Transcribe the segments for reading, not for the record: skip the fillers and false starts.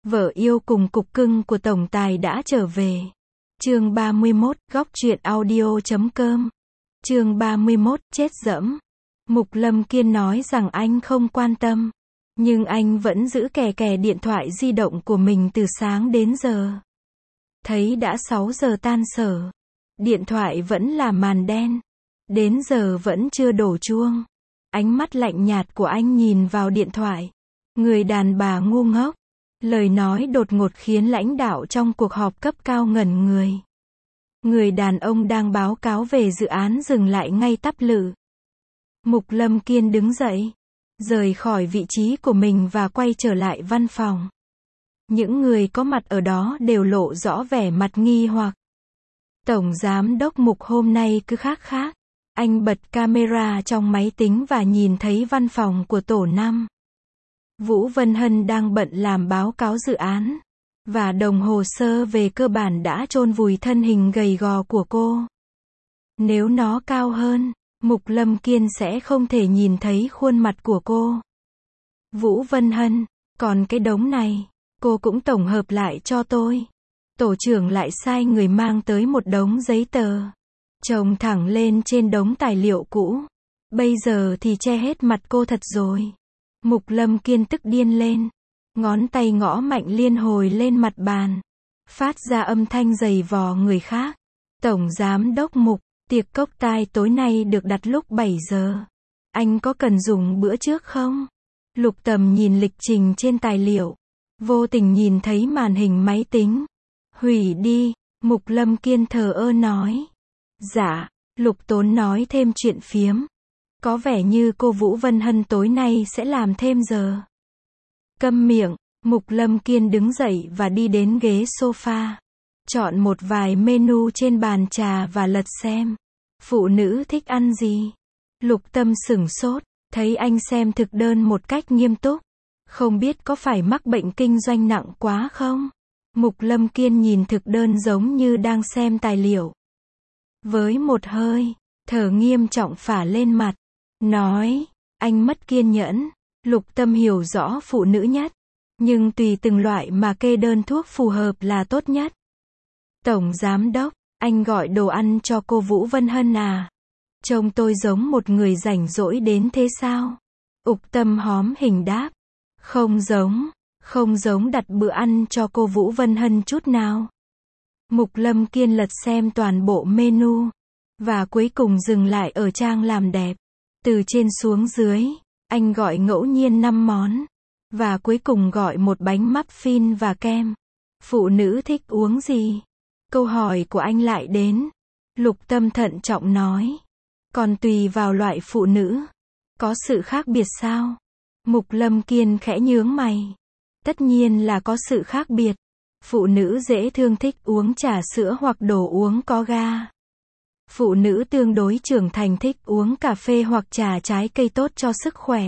Vợ yêu cùng cục cưng của tổng tài đã trở về. Chương 31, góc truyện audio.com. Chương 31, chết dẫm. Mục Lâm Kiên nói rằng anh không quan tâm, nhưng anh vẫn giữ kè kè điện thoại di động của mình từ sáng đến giờ. Thấy đã 6 giờ tan sở, điện thoại vẫn là màn đen, đến giờ vẫn chưa đổ chuông. Ánh mắt lạnh nhạt của anh nhìn vào điện thoại. Người đàn bà ngu ngốc. Lời nói đột ngột khiến lãnh đạo trong cuộc họp cấp cao ngẩn người. Người đàn ông đang báo cáo về dự án dừng lại ngay tắp lự. Mục Lâm Kiên đứng dậy, rời khỏi vị trí của mình và quay trở lại văn phòng. Những người có mặt ở đó đều lộ rõ vẻ mặt nghi hoặc. Tổng giám đốc Mục hôm nay cứ khác. Anh bật camera trong máy tính và nhìn thấy văn phòng của tổ 5. Vũ Vân Hân đang bận làm báo cáo dự án, và đồng hồ sơ về cơ bản đã chôn vùi thân hình gầy gò của cô. Nếu nó cao hơn, Mục Lâm Kiên sẽ không thể nhìn thấy khuôn mặt của cô. Vũ Vân Hân, còn cái đống này, cô cũng tổng hợp lại cho tôi. Tổ trưởng lại sai người mang tới một đống giấy tờ, chồng thẳng lên trên đống tài liệu cũ. Bây giờ thì che hết mặt cô thật rồi. Mục Lâm Kiên tức điên lên, ngón tay gõ mạnh liên hồi lên mặt bàn, phát ra âm thanh dày vò người khác. Tổng giám đốc Mục, tiệc cốc tai tối nay được đặt lúc 7 giờ. Anh có cần dùng bữa trước không? Lục Tầm nhìn lịch trình trên tài liệu, vô tình nhìn thấy màn hình máy tính. Hủy đi, Mục Lâm Kiên thờ ơ nói. Dạ, Lục Tốn nói thêm chuyện phiếm. Có vẻ như cô Vũ Vân Hân tối nay sẽ làm thêm giờ. Câm miệng, Mục Lâm Kiên đứng dậy và đi đến ghế sofa. Chọn một vài menu trên bàn trà và lật xem. Phụ nữ thích ăn gì? Lục Tâm sửng sốt, thấy anh xem thực đơn một cách nghiêm túc. Không biết có phải mắc bệnh kinh doanh nặng quá không? Mục Lâm Kiên nhìn thực đơn giống như đang xem tài liệu. Với một hơi thở nghiêm trọng phả lên mặt, nói, anh mất kiên nhẫn. Lục Tâm hiểu rõ phụ nữ nhất, nhưng tùy từng loại mà kê đơn thuốc phù hợp là tốt nhất. Tổng giám đốc, anh gọi đồ ăn cho cô Vũ Vân Hân à? Trông tôi giống một người rảnh rỗi đến thế sao? Ục Tâm hóm hình đáp. Không giống đặt bữa ăn cho cô Vũ Vân Hân chút nào. Mục Lâm Kiên lật xem toàn bộ menu, và cuối cùng dừng lại ở trang làm đẹp. Từ trên xuống dưới, anh gọi ngẫu nhiên 5 món, và cuối cùng gọi một bánh muffin và kem. Phụ nữ thích uống gì? Câu hỏi của anh lại đến. Lục Tâm thận trọng nói. Còn tùy vào loại phụ nữ. Có sự khác biệt sao? Mục Lâm Kiên khẽ nhướng mày. Tất nhiên là có sự khác biệt. Phụ nữ dễ thương thích uống trà sữa hoặc đồ uống có ga. Phụ nữ tương đối trưởng thành thích uống cà phê hoặc trà trái cây tốt cho sức khỏe.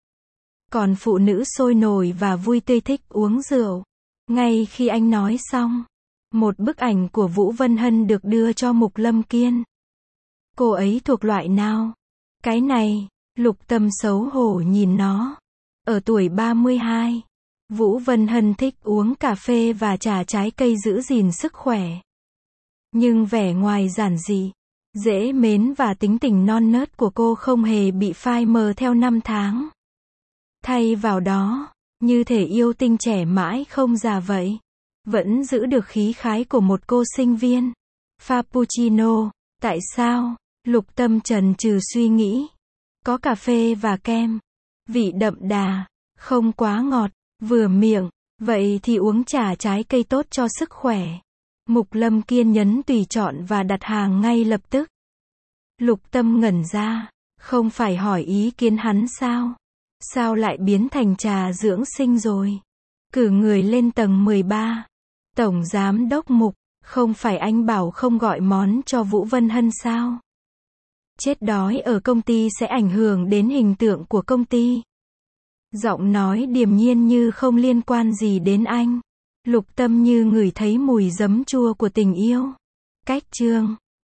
Còn phụ nữ sôi nổi và vui tươi thích uống rượu. Ngay khi anh nói xong, một bức ảnh của Vũ Vân Hân được đưa cho Mục Lâm Kiên. Cô ấy thuộc loại nào? Cái này, Lục Tâm xấu hổ nhìn nó. Ở tuổi 32, Vũ Vân Hân thích uống cà phê và trà trái cây giữ gìn sức khỏe. Nhưng vẻ ngoài giản dị, dễ mến và tính tình non nớt của cô không hề bị phai mờ theo năm tháng. Thay vào đó, như thể yêu tinh trẻ mãi không già vậy. Vẫn giữ được khí khái của một cô sinh viên. Frappuccino, tại sao? Lục Tâm chần chừ suy nghĩ. Có cà phê và kem. Vị đậm đà, không quá ngọt, vừa miệng. Vậy thì uống trà trái cây tốt cho sức khỏe. Mục Lâm Kiên nhấn tùy chọn và đặt hàng ngay lập tức. Lục Tâm ngẩn ra. Không phải hỏi ý kiến hắn sao? Sao lại biến thành trà dưỡng sinh rồi? Cử người lên tầng 13. Tổng giám đốc Mục, không phải anh bảo không gọi món cho Vũ Vân Hân sao? Chết đói ở công ty sẽ ảnh hưởng đến hình tượng của công ty. Giọng nói điềm nhiên như không liên quan gì đến anh. Lục Tâm như ngửi thấy mùi giấm chua của tình yêu. Cách chương